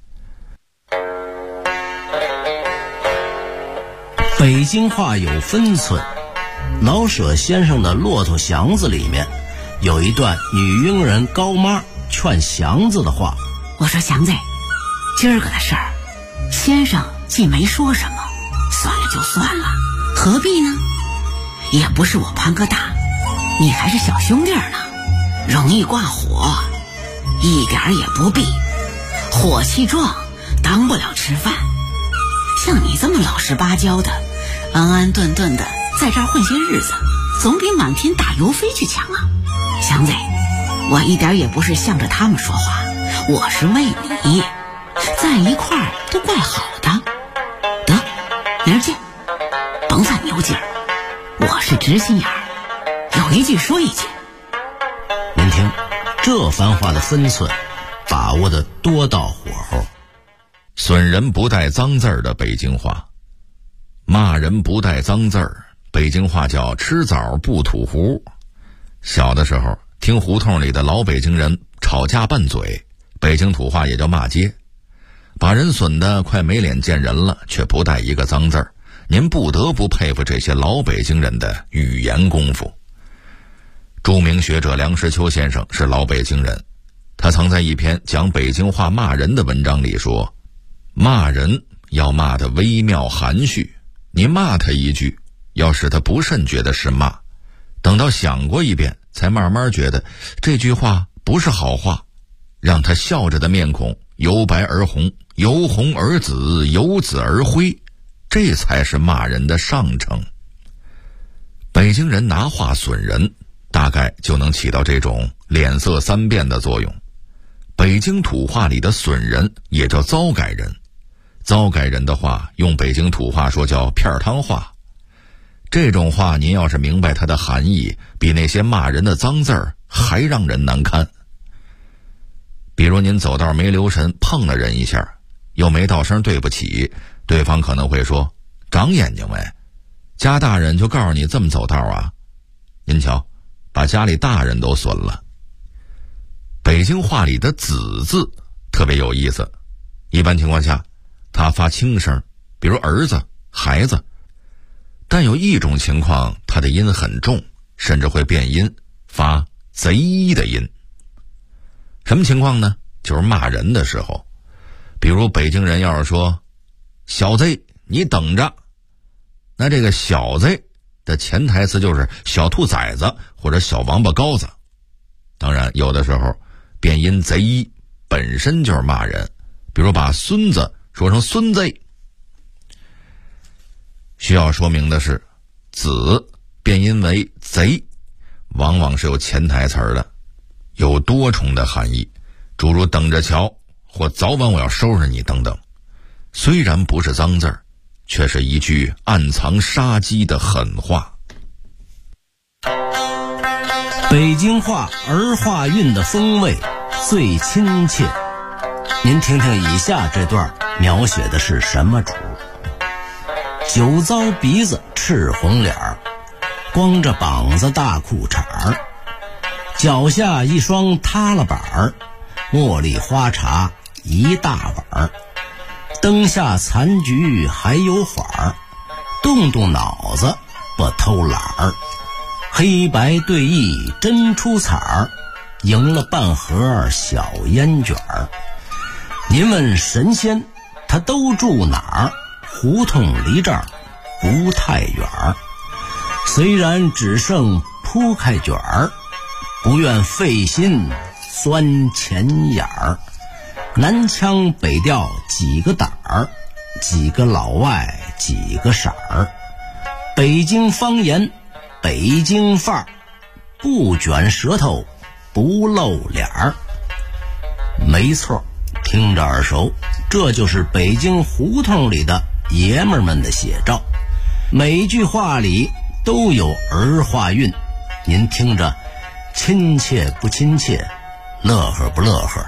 北京话有分寸，老舍先生的《骆驼祥子》里面有一段女佣人高妈劝祥子的话： 我说祥子，今儿个的事儿先生既没说什么，算了就算了，何必呢？也不是我潘哥大，你还是小兄弟呢，容易挂火，一点也不必，火气壮当不了吃饭。像你这么老实巴交的，安安顿顿的在这儿混些日子，总比满天打油飞去强啊。祥子，我一点也不是向着他们说话，我是为你，在一块儿都怪好的。得，明儿见，甭犯牛劲儿，我是直心眼儿，有一句说一句。 您听这番话的分寸把握的多到火候。 损人不带脏字儿的北京话，骂人不带脏字儿，北京话叫吃枣不吐壶。小的时候听胡同里的老北京人吵架拌嘴，北京土话也叫骂街，把人损得快没脸见人了，却不带一个脏字儿。您不得不佩服这些老北京人的语言功夫。著名学者梁实秋先生是老北京人，他曾在一篇讲北京话骂人的文章里说，骂人要骂得微妙含蓄，你骂他一句，要使他不甚觉得是骂，等到想过一遍，才慢慢觉得这句话不是好话，让他笑着的面孔由白而红，由红而紫，由紫而灰，这才是骂人的上乘。北京人拿话损人，大概就能起到这种脸色三变的作用。北京土话里的损人也叫糟改人，糟改人的话用北京土话说叫片儿汤话。这种话您要是明白它的含义，比那些骂人的脏字儿还让人难堪。比如您走道没留神碰了人一下，又没道声对不起，对方可能会说，长眼睛没？家大人就告诉你这么走道啊？您瞧，把家里大人都损了。北京话里的子字特别有意思，一般情况下它发轻声，比如儿子、孩子，但有一种情况它的音很重，甚至会变音，发贼的音。什么情况呢？就是骂人的时候，比如北京人要是说小贼你等着，那这个小贼的潜台词就是小兔崽子或者小王八羔子。当然有的时候变音贼本身就是骂人，比如把孙子说成孙子。需要说明的是，子变音为贼往往是有潜台词的，有多重的含义，诸如等着瞧或早晚我要收拾你等等。虽然不是脏字儿，却是一句暗藏杀机的狠话。 北京话儿化韵的风味最亲切，您听听以下这段描写的是什么主？酒糟鼻子赤红脸儿，光着膀子大裤衩儿，脚下一双塌了板儿，茉莉花茶一大碗儿，灯下残局还有缓儿，动动脑子不偷懒儿，黑白对弈真出彩儿，赢了半盒小烟卷儿。您问神仙他都住哪儿？胡同离这儿不太远儿，虽然只剩铺开卷儿，不愿费心钻钱眼儿。南腔北调几个胆儿，几个老外几个色儿，北京方言北京范儿，不卷舌头不露脸儿。没错，听着耳熟，这就是北京胡同里的爷们儿们的写照。每一句话里都有儿化韵，您听着亲切不亲切， 乐呵不乐呵？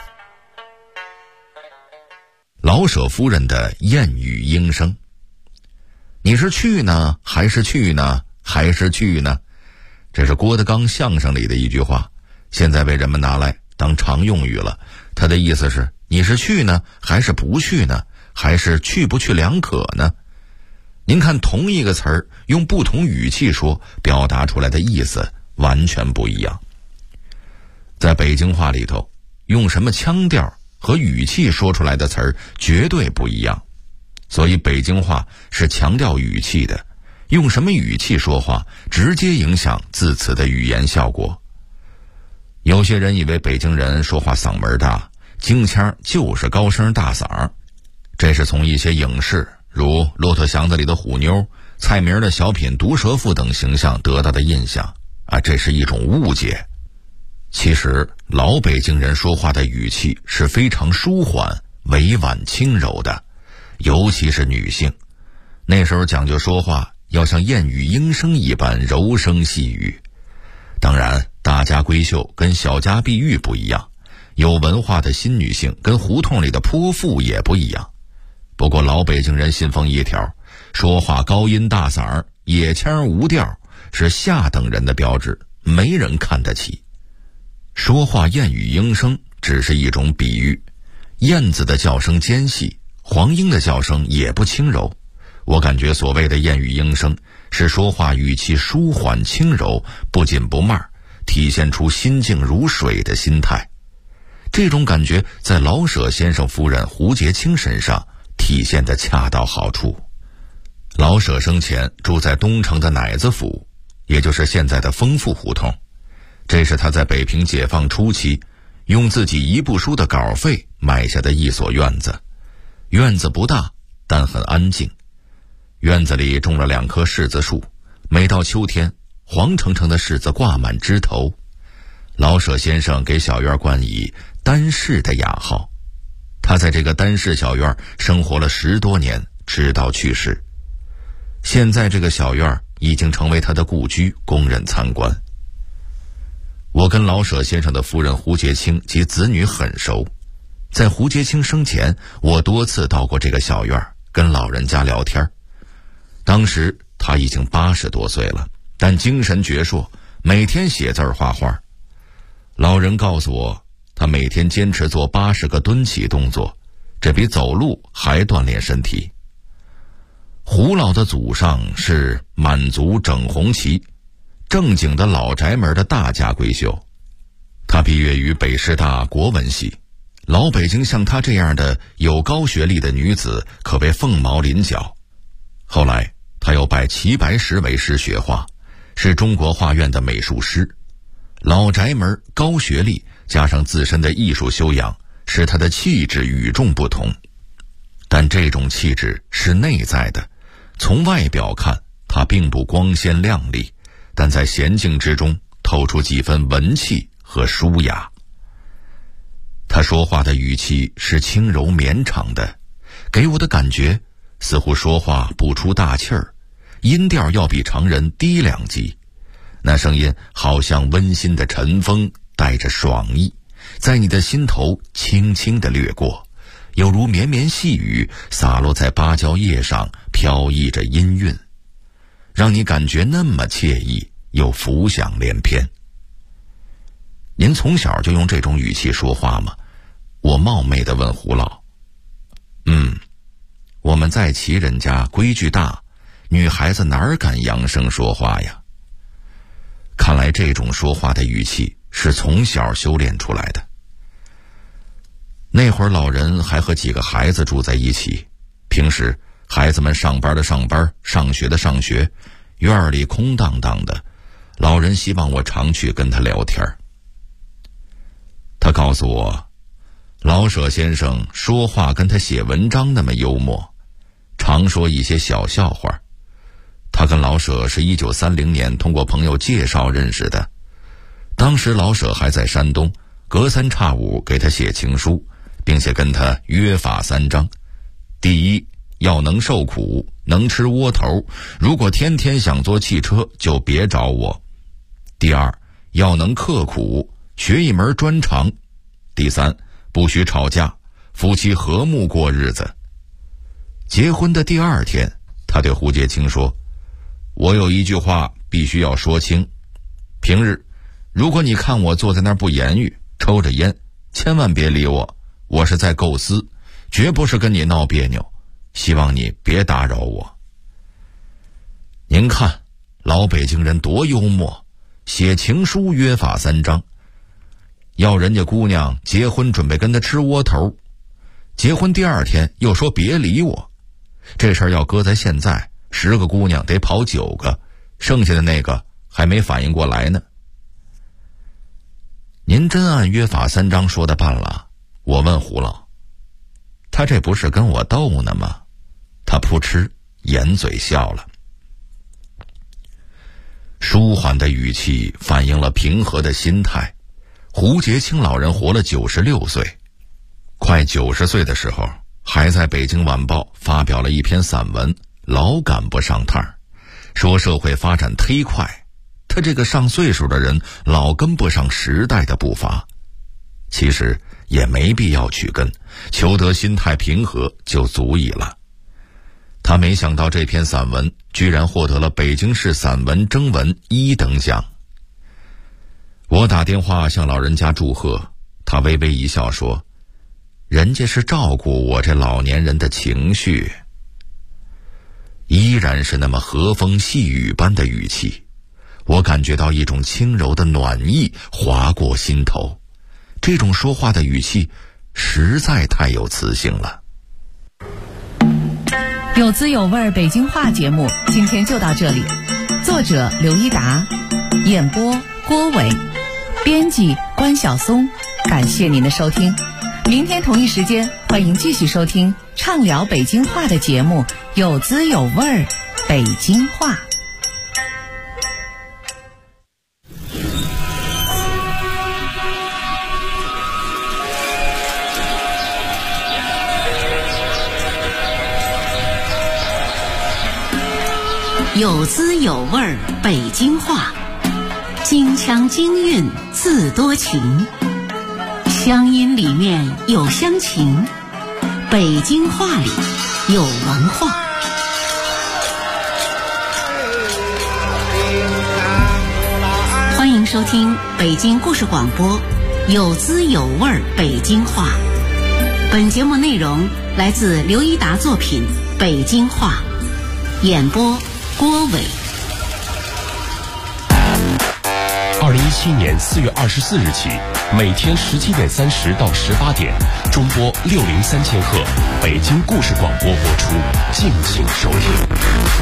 老舍夫人的燕语莺声。你是去呢，还是去呢，还是去呢？这是郭德纲相声里的一句话，现在被人们拿来当常用语了。他的意思是，你是去呢，还是不去呢，还是去不去两可呢？您看，同一个词儿用不同语气说，表达出来的意思完全不一样。在北京话里头，用什么腔调和语气说出来的词儿绝对不一样，所以北京话是强调语气的，用什么语气说话直接影响字词的语言效果。有些人以为北京人说话嗓门大，京腔就是高声大嗓，这是从一些影视如《骆驼祥子》里的虎妞、蔡明的小品《毒舌妇》等形象得到的印象这是一种误解。其实老北京人说话的语气是非常舒缓、委婉轻柔的，尤其是女性，那时候讲究说话要像燕语莺声一般柔声细语。当然，大家闺秀跟小家碧玉不一样，有文化的新女性跟胡同里的泼妇也不一样。不过老北京人信奉一条，说话高音大嗓、野腔无调是下等人的标志，没人看得起。说话燕语莺声只是一种比喻，燕子的叫声尖细，黄莺的叫声也不轻柔。我感觉所谓的燕语莺声是说话语气舒缓轻柔，不紧不慢，体现出心静如水的心态。这种感觉在老舍先生夫人胡洁清身上体现得恰到好处。老舍生前住在东城的乃子府，也就是现在的丰富胡同，这是他在北平解放初期用自己一部书的稿费买下的一所院子。院子不大，但很安静。院子里种了2棵柿子树，每到秋天，黄澄澄的柿子挂满枝头。老舍先生给小院冠以单柿的雅号，他在这个单柿小院生活了10多年，直到去世。现在这个小院已经成为他的故居，供人参观。我跟老舍先生的夫人胡洁清及子女很熟，在胡洁清生前，我多次到过这个小院，跟老人家聊天。当时他已经80多岁了，但精神矍铄，每天写字画画。老人告诉我，他每天坚持做80个蹲起动作，这比走路还锻炼身体。胡老的祖上是满族整红旗，正经的老宅门的大家闺秀。他毕业于北师大国文系，老北京像她这样的有高学历的女子可谓凤毛麟角。后来他又拜齐白石为师学画，是中国画院的美术师。老宅门高学历加上自身的艺术修养，使他的气质与众不同。但这种气质是内在的，从外表看他并不光鲜亮丽，但在娴静之中透出几分文气和舒雅。他说话的语气是轻柔绵长的，给我的感觉似乎说话不出大气儿，音调要比常人低2级，那声音好像温馨的晨风，带着爽意，在你的心头轻轻地掠过，犹如绵绵细雨洒落在芭蕉叶上，飘逸着音韵，让你感觉那么惬意，又浮想联翩。您从小就用这种语气说话吗？我冒昧地问胡老。我们在齐人家规矩大，女孩子哪敢扬声说话呀？看来这种说话的语气是从小修炼出来的。那会儿老人还和几个孩子住在一起，平时孩子们上班的上班，上学的上学，院里空荡荡的，老人希望我常去跟他聊天。他告诉我，老舍先生说话跟他写文章那么幽默，常说一些小笑话。他跟老舍是1930年通过朋友介绍认识的，当时老舍还在山东，隔三差五给他写情书，并且跟他约法3章：第一，要能受苦，能吃窝头，如果天天想坐汽车就别找我；第二，要能刻苦， 学一门专长。第三，不许吵架，夫妻和睦过日子。结婚的第2天，他对胡洁清说：我有一句话必须要说清，平日如果你看我坐在那儿不言语，抽着烟，千万别理我，我是在构思，绝不是跟你闹别扭，希望你别打扰我。您看老北京人多幽默，写情书约法3章，要人家姑娘结婚准备跟他吃窝头，结婚第2天又说别理我。这事儿要搁在现在，10个姑娘得跑9个，剩下的那个还没反应过来呢。您真按约法3章说的办了？我问胡老。他这不是跟我斗呢吗？他扑哧掩嘴笑了。舒缓的语气反映了平和的心态。胡洁清老人活了96岁，快90岁的时候，还在北京晚报发表了一篇散文，老赶不上趟，说社会发展忒快，他这个上岁数的人老跟不上时代的步伐。其实也没必要去跟，求得心态平和就足矣了。他没想到这篇散文居然获得了北京市散文征文1等奖。我打电话向老人家祝贺，他微微一笑说：人家是照顾我这老年人的情绪。依然是那么和风细雨般的语气，我感觉到一种轻柔的暖意划过心头。这种说话的语气实在太有磁性了。 有滋有味北京话节目今天就到这里，作者刘一达，演播郭伟，编辑关晓松，感谢您的收听。明天同一时间，欢迎继续收听畅聊北京话的节目，有滋有味北京话。 有滋有味北京话，京腔京韵自多情，乡音里面有乡情，北京话里有文化。欢迎收听北京故事广播，有滋有味北京话。本节目内容来自刘一达作品《北京话》，演播郭伟。 2017年4月24日起，每天17点30到18点，中波603千赫，北京故事广播播出，敬请收听。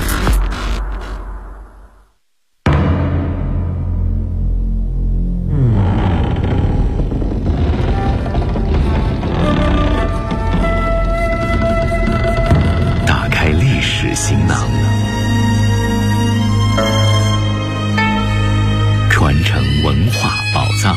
打开历史行囊，传承文化宝藏。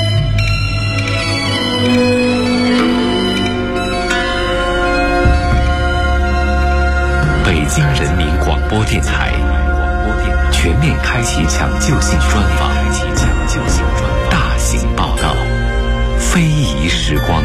北京人民广播电台全面开启抢救性专访，大型报道，非遗时光。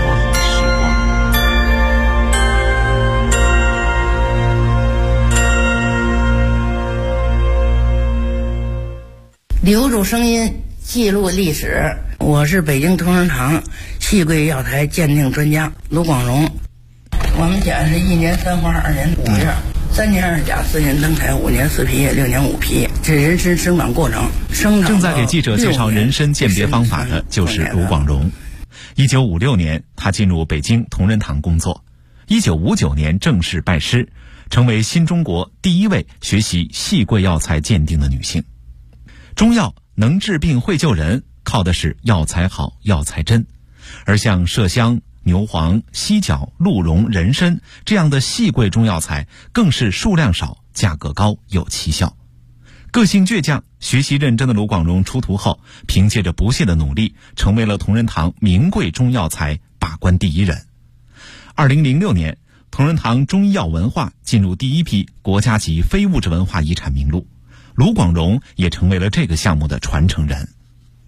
留住声音，记录历史。我是北京同仁堂戏柜药材鉴定专家卢广荣。我们家是1年3花2年5叶，3年2甲4年登台5年4皮叶6年5皮，这人参生长过程。 正在给记者介绍人参鉴别方法的就是卢广荣。1956年，他进入北京同仁堂工作。1959年正式拜师，成为新中国第一位学习戏柜药材鉴定的女性。中药能治病会救人，靠的是药材好药材真，而像麝香、牛黄、犀角、鹿茸、人参这样的细贵中药材更是数量少，价格高，有奇效。个性倔强、学习认真的卢广荣出徒后，凭借着不懈的努力，成为了同仁堂名贵中药材把关第一人。2006年，同仁堂中医药文化进入第一批国家级非物质文化遗产名录，卢广荣也成为了这个项目的传承人。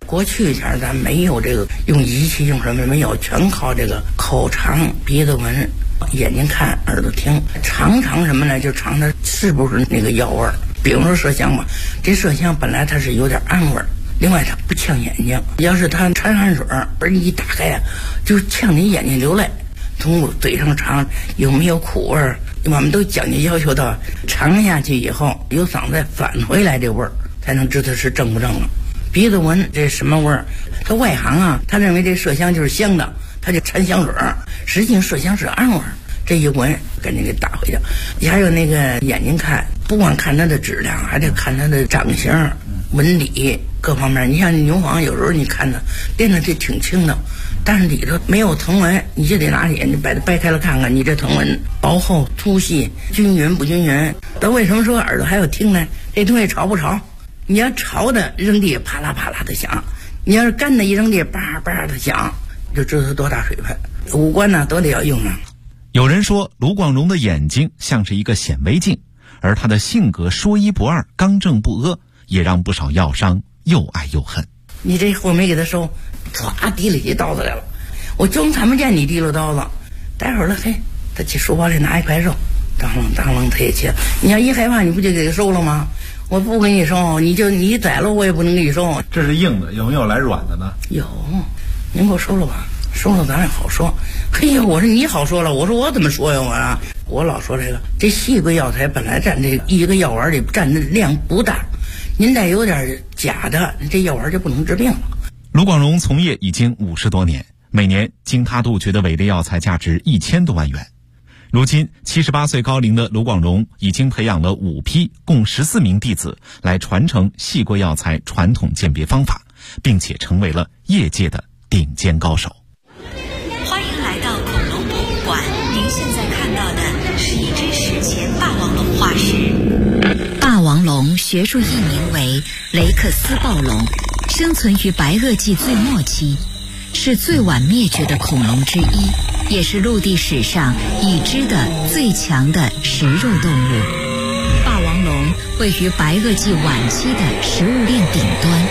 过去前咱没有这个用仪器用什么没有，全靠这个口尝鼻子闻，眼睛看耳朵听，尝什么呢？就尝它是不是那个药味儿。比如说麝香吧，这麝香本来它是有点氨味儿，另外它不呛眼睛，要是它掺汗水而你一打开呀，就呛你眼睛流泪。从嘴上尝有没有苦味儿，我们都讲究要求到尝下去以后由嗓子返回来这味儿，才能知道是正不正了。鼻子闻这什么味儿？他外行啊，他认为这麝香就是香的，他就掺香水儿，实际上麝香是氨味儿。这一闻赶紧给打回去。还有那个眼睛看，不光看它的质量，还得看它的长相、纹理各方面。你像牛黄，有时候你看它练的这挺轻的，但是里头没有藤纹，你就得拿眼睛把它掰开了看看，你这藤纹薄厚、粗细、均匀不均匀。但为什么说耳朵还要听呢？这东西潮不潮？你要潮的扔地啪啦啪啦的响，你要是干的一扔地叭叭的响，就知道它多大水分。五官呢都得要用上。 有人说卢广荣的眼睛像是一个显微镜，而他的性格说一不二、刚正不阿，也让不少药商又爱又恨。 你这货没给他收，唰提了起刀子来了，我装看不见你提了刀子，待会儿了，嘿，他去书包里拿一块肉，当啷当啷他也切。你要一害怕，你不就给他收了吗？我不给你收，你宰了我也不能给你收。 这是硬的，有没有来软的呢？ 有，您给我收了吧，收了咱也好说。嘿呀，我说你好说了，我说我怎么说呀我老说这细桂药材本来占这一个药丸里占的量不大，您再有点假的，这药丸就不能治病了。 卢广荣从业已经50多年，每年经他杜绝的伪劣药材价值1000多万元。如今78岁高龄的卢广荣已经培养了5批共14名弟子来传承细桂药材传统鉴别方法，并且成为了业界的顶尖高手。 欢迎来到恐龙博物馆，您现在看到的是一只史前霸王龙化石。霸王龙学术译名为雷克斯暴龙，生存于白垩纪最末期，是最晚灭绝的恐龙之一，也是陆地史上已知的最强的食肉动物。霸王龙位于白垩纪晚期的食物链顶端。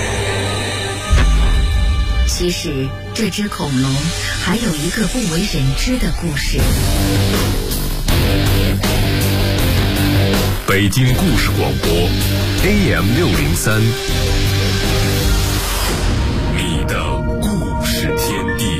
其实这只恐龙还有一个不为人知的故事。 北京故事广播 AM603， 你的故事天地。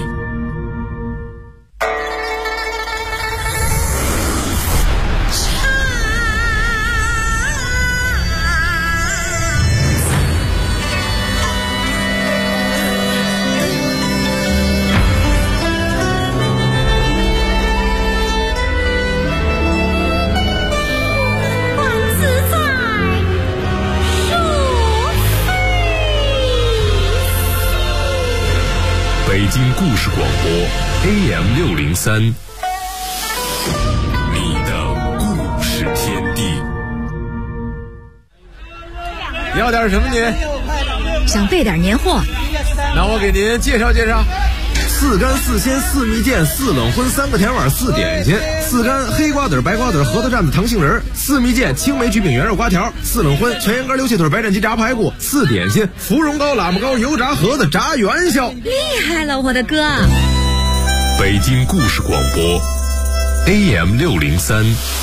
北京故事广播 AM603， 你的故事天地。 要点什么您？ 想备点年货。 那我给您介绍介绍。4干4鲜4蜜饯4冷荤3个甜碗4点心，4干黑瓜子白瓜子核桃蘸子糖杏仁，4蜜饯青梅焗饼圆肉瓜条，4冷荤全羊肝溜气腿白斩鸡炸排骨，4点心芙蓉糕喇嘛糕油炸盒子炸元宵。 厉害了，我的哥！ 北京故事广播 AM603，